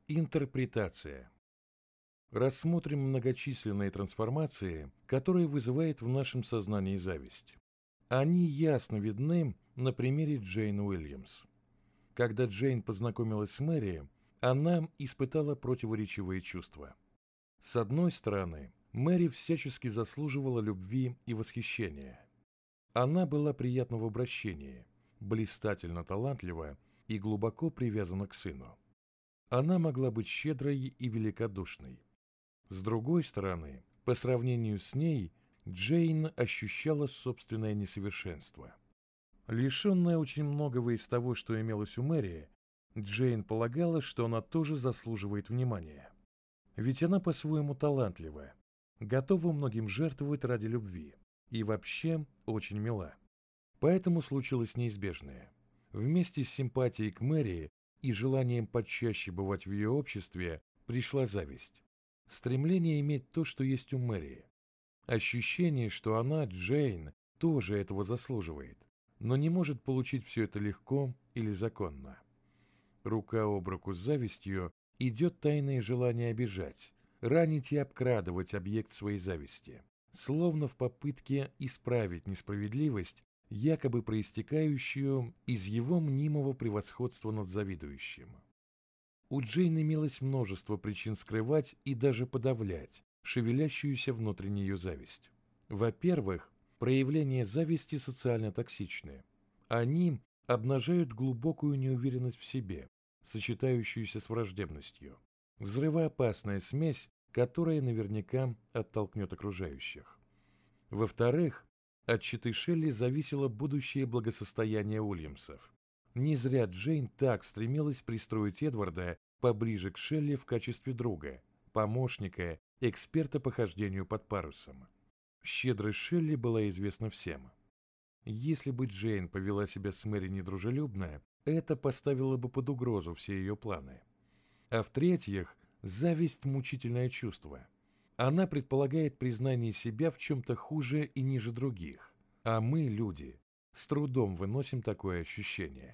Интерпретация. Рассмотрим многочисленные трансформации, которые вызывает в нашем сознании зависть. Они ясно видны на примере Джейн Уильямс. Когда Джейн познакомилась с Мэри, она испытала противоречивые чувства. С одной стороны, Мэри всячески заслуживала любви и восхищения. Она была приятна в обращении, блистательно талантлива и глубоко привязана к сыну. Она могла быть щедрой и великодушной. С другой стороны, по сравнению с ней, Джейн ощущала собственное несовершенство. Лишенная очень многого из того, что имелось у Мэри, Джейн полагала, что она тоже заслуживает внимания. Ведь она по-своему талантлива, готова многим жертвовать ради любви и вообще очень мила. Поэтому случилось неизбежное. Вместе с симпатией к Мэри и желанием почаще бывать в ее обществе пришла зависть. Стремление иметь то, что есть у Мэри. Ощущение, что она, Джейн, тоже этого заслуживает, но не может получить все это легко или законно. Рука об руку с завистью идет тайное желание обижать, ранить и обкрадывать объект своей зависти, словно в попытке исправить несправедливость, якобы проистекающую из его мнимого превосходства над завидующим. У Джейн имелось множество причин скрывать и даже подавлять шевелящуюся внутри нее зависть. Во-первых, проявления зависти социально токсичны. Они обнажают глубокую неуверенность в себе, сочетающуюся с враждебностью. Взрывоопасная смесь, которая наверняка оттолкнет окружающих. Во-вторых, от читы Шелли зависело будущее благосостояние Уильямсов. Не зря Джейн так стремилась пристроить Эдварда поближе к Шелли в качестве друга, помощника, эксперта по хождению под парусом. Щедрость Шелли была известна всем. Если бы Джейн повела себя с Мэри недружелюбно, это поставило бы под угрозу все ее планы. А в-третьих, зависть – мучительное чувство. Она предполагает признание себя в чем-то хуже и ниже других, а мы, люди, с трудом выносим такое ощущение.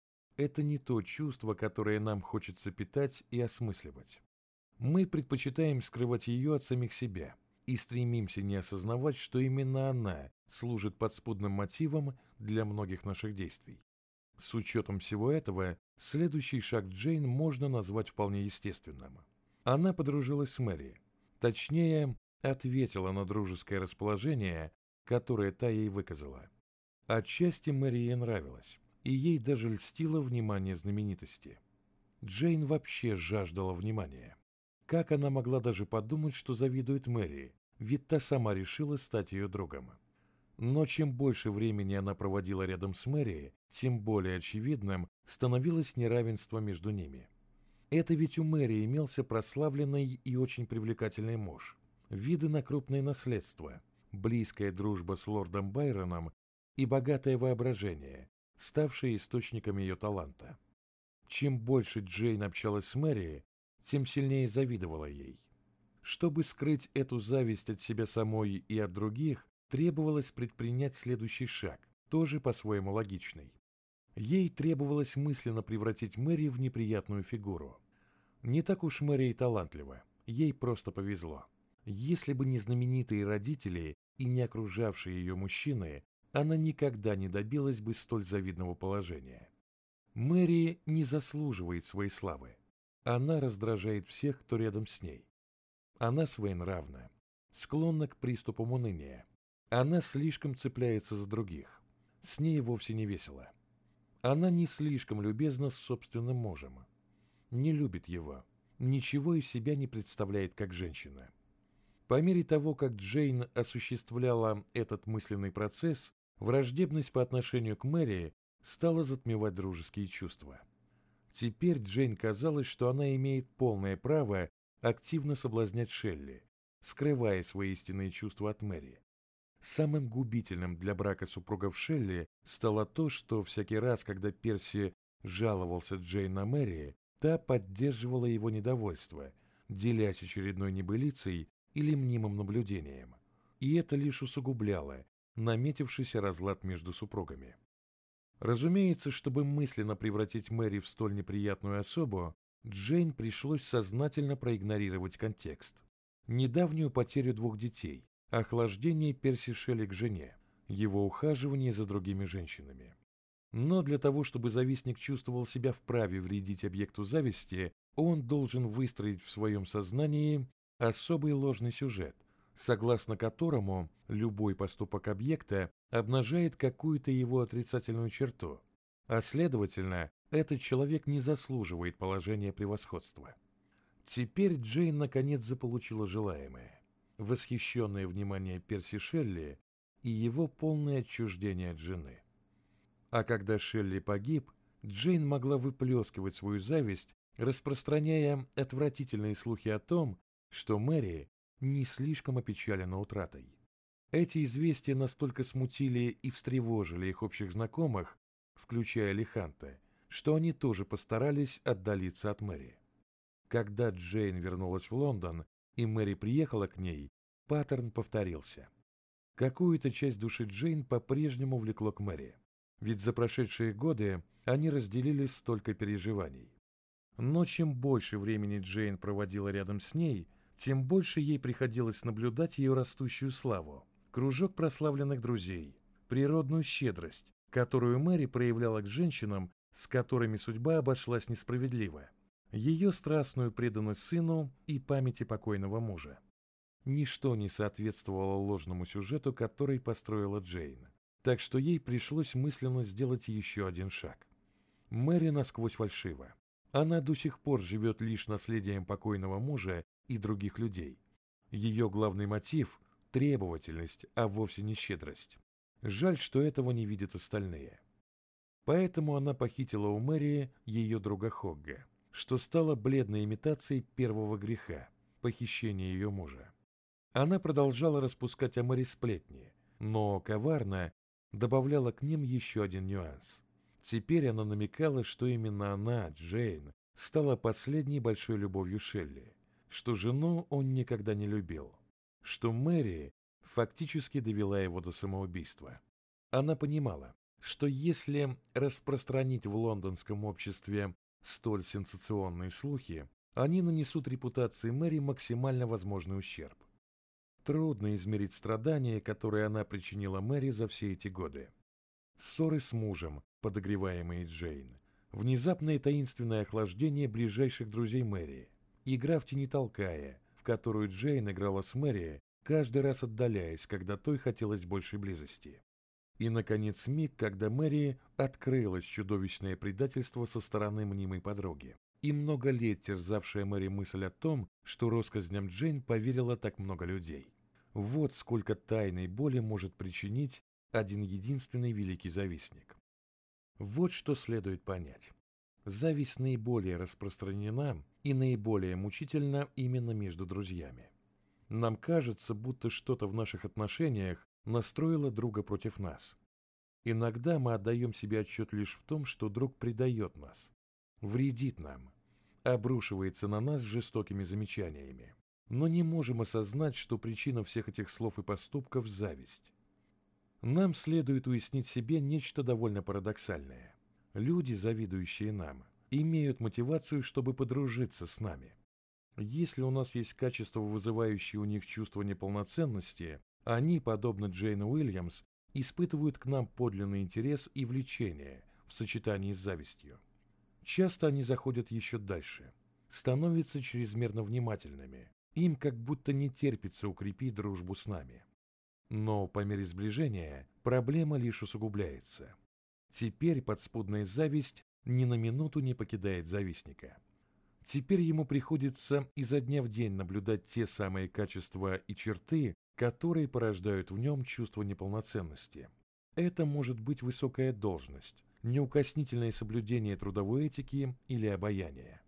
Это не то чувство, которое нам хочется питать и осмысливать. Мы предпочитаем скрывать ее от самих себя и стремимся не осознавать, что именно она служит подспудным мотивом для многих наших действий. С учетом всего этого, следующий шаг Джейн можно назвать вполне естественным. Она подружилась с Мэри. Точнее, ответила на дружеское расположение, которое та ей выказала. Отчасти Мэри ей нравилась, и ей даже льстило внимание знаменитости. Джейн вообще жаждала внимания. Как она могла даже подумать, что завидует Мэри, ведь та сама решила стать ее другом. Но чем больше времени она проводила рядом с Мэри, тем более очевидным становилось неравенство между ними. Это ведь у Мэри имелся прославленный и очень привлекательный муж, виды на крупное наследство, близкая дружба с лордом Байроном и богатое воображение, ставшее источником ее таланта. Чем больше Джейн общалась с Мэри, тем сильнее завидовала ей. Чтобы скрыть эту зависть от себя самой и от других, требовалось предпринять следующий шаг, тоже по-своему логичный. Ей требовалось мысленно превратить Мэри в неприятную фигуру. Не так уж Мэри и талантлива, ей просто повезло. Если бы не знаменитые родители и не окружавшие ее мужчины, она никогда не добилась бы столь завидного положения. Мэри не заслуживает своей славы. Она раздражает всех, кто рядом с ней. Она своенравна, склонна к приступам уныния. Она слишком цепляется за других. С ней вовсе не весело. Она не слишком любезна с собственным мужем. Не любит его. Ничего из себя не представляет как женщина. По мере того, как Джейн осуществляла этот мысленный процесс, враждебность по отношению к Мэри стала затмевать дружеские чувства. Теперь Джейн казалось, что она имеет полное право активно соблазнять Шелли, скрывая свои истинные чувства от Мэри. Самым губительным для брака супругов Шелли стало то, что всякий раз, когда Перси жаловался Джейн на Мэри, та поддерживала его недовольство, делясь очередной небылицей или мнимым наблюдением. И это лишь усугубляло наметившийся разлад между супругами. Разумеется, чтобы мысленно превратить Мэри в столь неприятную особу, Джейн пришлось сознательно проигнорировать контекст. Недавнюю потерю 2 детей, охлаждение Перси Шелли к жене, его ухаживание за другими женщинами. Но для того, чтобы завистник чувствовал себя вправе вредить объекту зависти, он должен выстроить в своем сознании особый ложный сюжет, согласно которому любой поступок объекта обнажает какую-то его отрицательную черту, а следовательно, этот человек не заслуживает положения превосходства. Теперь Джейн наконец заполучила желаемое, восхищенное внимание Перси Шелли и его полное отчуждение от жены. А когда Шелли погиб, Джейн могла выплескивать свою зависть, распространяя отвратительные слухи о том, что Мэри не слишком опечалена утратой. Эти известия настолько смутили и встревожили их общих знакомых, включая Лиханта, что они тоже постарались отдалиться от Мэри. Когда Джейн вернулась в Лондон и Мэри приехала к ней, паттерн повторился. Какую-то часть души Джейн по-прежнему влекло к Мэри, ведь за прошедшие годы они разделили столько переживаний. Но чем больше времени Джейн проводила рядом с ней, тем больше ей приходилось наблюдать ее растущую славу, кружок прославленных друзей, природную щедрость, которую Мэри проявляла к женщинам, с которыми судьба обошлась несправедливо, ее страстную преданность сыну и памяти покойного мужа. Ничто не соответствовало ложному сюжету, который построила Джейн, так что ей пришлось мысленно сделать еще один шаг. Мэри насквозь фальшива. Она до сих пор живет лишь наследием покойного мужа и других людей. Ее главный мотив – требовательность, а вовсе не щедрость. Жаль, что этого не видят остальные. Поэтому она похитила у Мэри ее друга Хогга, что стало бледной имитацией первого греха – похищения ее мужа. Она продолжала распускать о Мэри сплетни, но коварно добавляла к ним еще один нюанс. Теперь она намекала, что именно она, Джейн, стала последней большой любовью Шелли, что жену он никогда не любил, что Мэри фактически довела его до самоубийства. Она понимала, что если распространить в лондонском обществе столь сенсационные слухи, они нанесут репутации Мэри максимально возможный ущерб. Трудно измерить страдания, которые она причинила Мэри за все эти годы. Ссоры с мужем, подогреваемые Джейн, внезапное таинственное охлаждение ближайших друзей Мэри, игра в тени толкая, в которую Джейн играла с Мэри, каждый раз отдаляясь, когда той хотелось большей близости. И, наконец, миг, когда Мэри открылось чудовищное предательство со стороны мнимой подруги. И много лет терзавшая Мэри мысль о том, что россказням Джейн поверило так много людей. Вот сколько тайной боли может причинить один единственный великий завистник. Вот что следует понять. Зависть наиболее распространена и наиболее мучительна именно между друзьями. Нам кажется, будто что-то в наших отношениях настроило друга против нас. Иногда мы отдаем себе отчет лишь в том, что друг предает нас, вредит нам, обрушивается на нас жестокими замечаниями. Но не можем осознать, что причина всех этих слов и поступков – зависть. Нам следует уяснить себе нечто довольно парадоксальное. Люди, завидующие нам, имеют мотивацию, чтобы подружиться с нами. Если у нас есть качества, вызывающие у них чувство неполноценности, они, подобно Джейн Уильямс, испытывают к нам подлинный интерес и влечение в сочетании с завистью. Часто они заходят еще дальше, становятся чрезмерно внимательными, им как будто не терпится укрепить дружбу с нами. Но по мере сближения проблема лишь усугубляется. Теперь подспудная зависть ни на минуту не покидает завистника. Теперь ему приходится изо дня в день наблюдать те самые качества и черты, которые порождают в нем чувство неполноценности. Это может быть высокая должность, неукоснительное соблюдение трудовой этики или обаяния.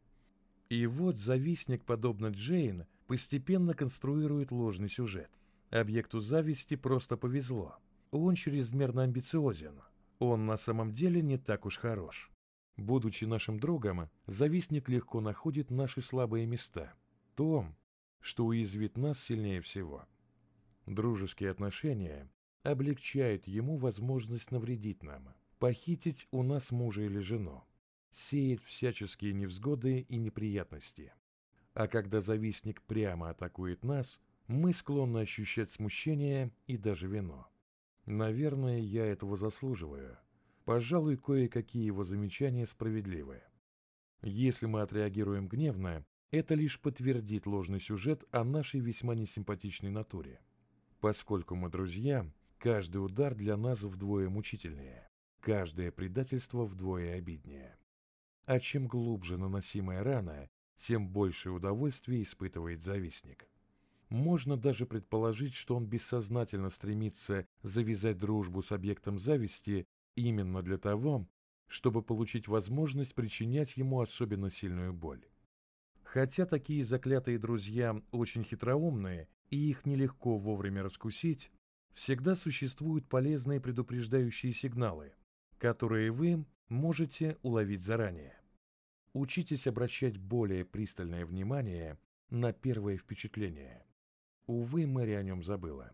И вот завистник, подобно Джейн, постепенно конструирует ложный сюжет. Объекту зависти просто повезло. Он чрезмерно амбициозен. Он на самом деле не так уж хорош. Будучи нашим другом, завистник легко находит наши слабые места. То, что уязвит нас сильнее всего. Дружеские отношения облегчают ему возможность навредить нам, похитить у нас мужа или жену. сеет всяческие невзгоды и неприятности. А когда завистник прямо атакует нас, мы склонны ощущать смущение и даже вину. Наверное, я этого заслуживаю. Пожалуй, кое-какие его замечания справедливы. Если мы отреагируем гневно, это лишь подтвердит ложный сюжет о нашей весьма несимпатичной натуре. Поскольку мы друзья, каждый удар для нас вдвое мучительнее, каждое предательство вдвое обиднее. А чем глубже наносимая рана, тем большее удовольствие испытывает завистник. Можно даже предположить, что он бессознательно стремится завязать дружбу с объектом зависти именно для того, чтобы получить возможность причинять ему особенно сильную боль. Хотя такие заклятые друзья очень хитроумные, и их нелегко вовремя раскусить, всегда существуют полезные предупреждающие сигналы, которые вы можете уловить заранее. Учитесь обращать более пристальное внимание на первое впечатление. Увы, Мэри о нем забыла.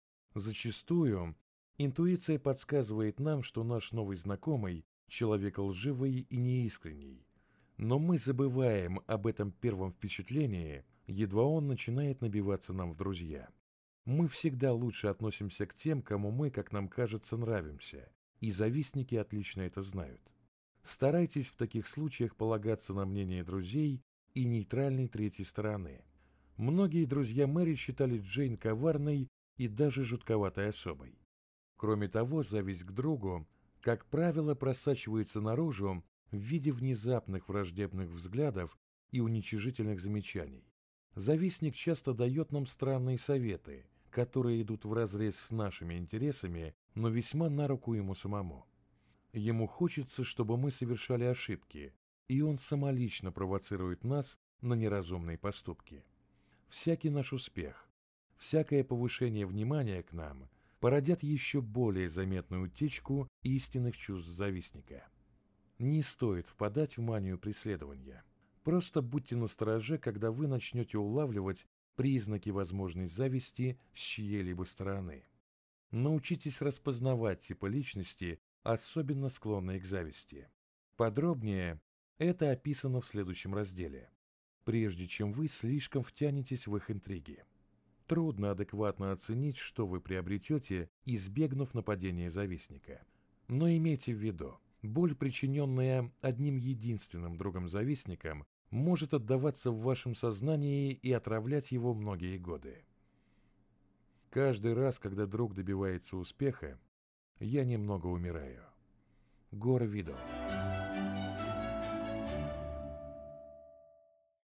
Зачастую интуиция подсказывает нам, что наш новый знакомый – человек лживый и неискренний. Но мы забываем об этом первом впечатлении, едва он начинает набиваться нам в друзья. Мы всегда лучше относимся к тем, кому мы, как нам кажется, нравимся, и завистники отлично это знают. Старайтесь в таких случаях полагаться на мнение друзей и нейтральной третьей стороны. Многие друзья Мэри считали Джейн коварной и даже жутковатой особой. Кроме того, зависть к другу, как правило, просачивается наружу в виде внезапных враждебных взглядов и уничижительных замечаний. Завистник часто дает нам странные советы, которые идут вразрез с нашими интересами, но весьма на руку ему самому. Ему хочется, чтобы мы совершали ошибки, и он самолично провоцирует нас на неразумные поступки. Всякий наш успех, всякое повышение внимания к нам породят еще более заметную утечку истинных чувств завистника. Не стоит впадать в манию преследования. Просто будьте настороже, когда вы начнете улавливать признаки возможной зависти с чьей-либо стороны. Научитесь распознавать типы личности, особенно склонные к зависти. Подробнее это описано в следующем разделе, прежде чем вы слишком втянетесь в их интриги. Трудно адекватно оценить, что вы приобретете, избегнув нападения завистника. Но имейте в виду, боль, причиненная одним единственным другом-завистником, может отдаваться в вашем сознании и отравлять его многие годы. Каждый раз, когда друг добивается успеха, я немного умираю. Гор Видал.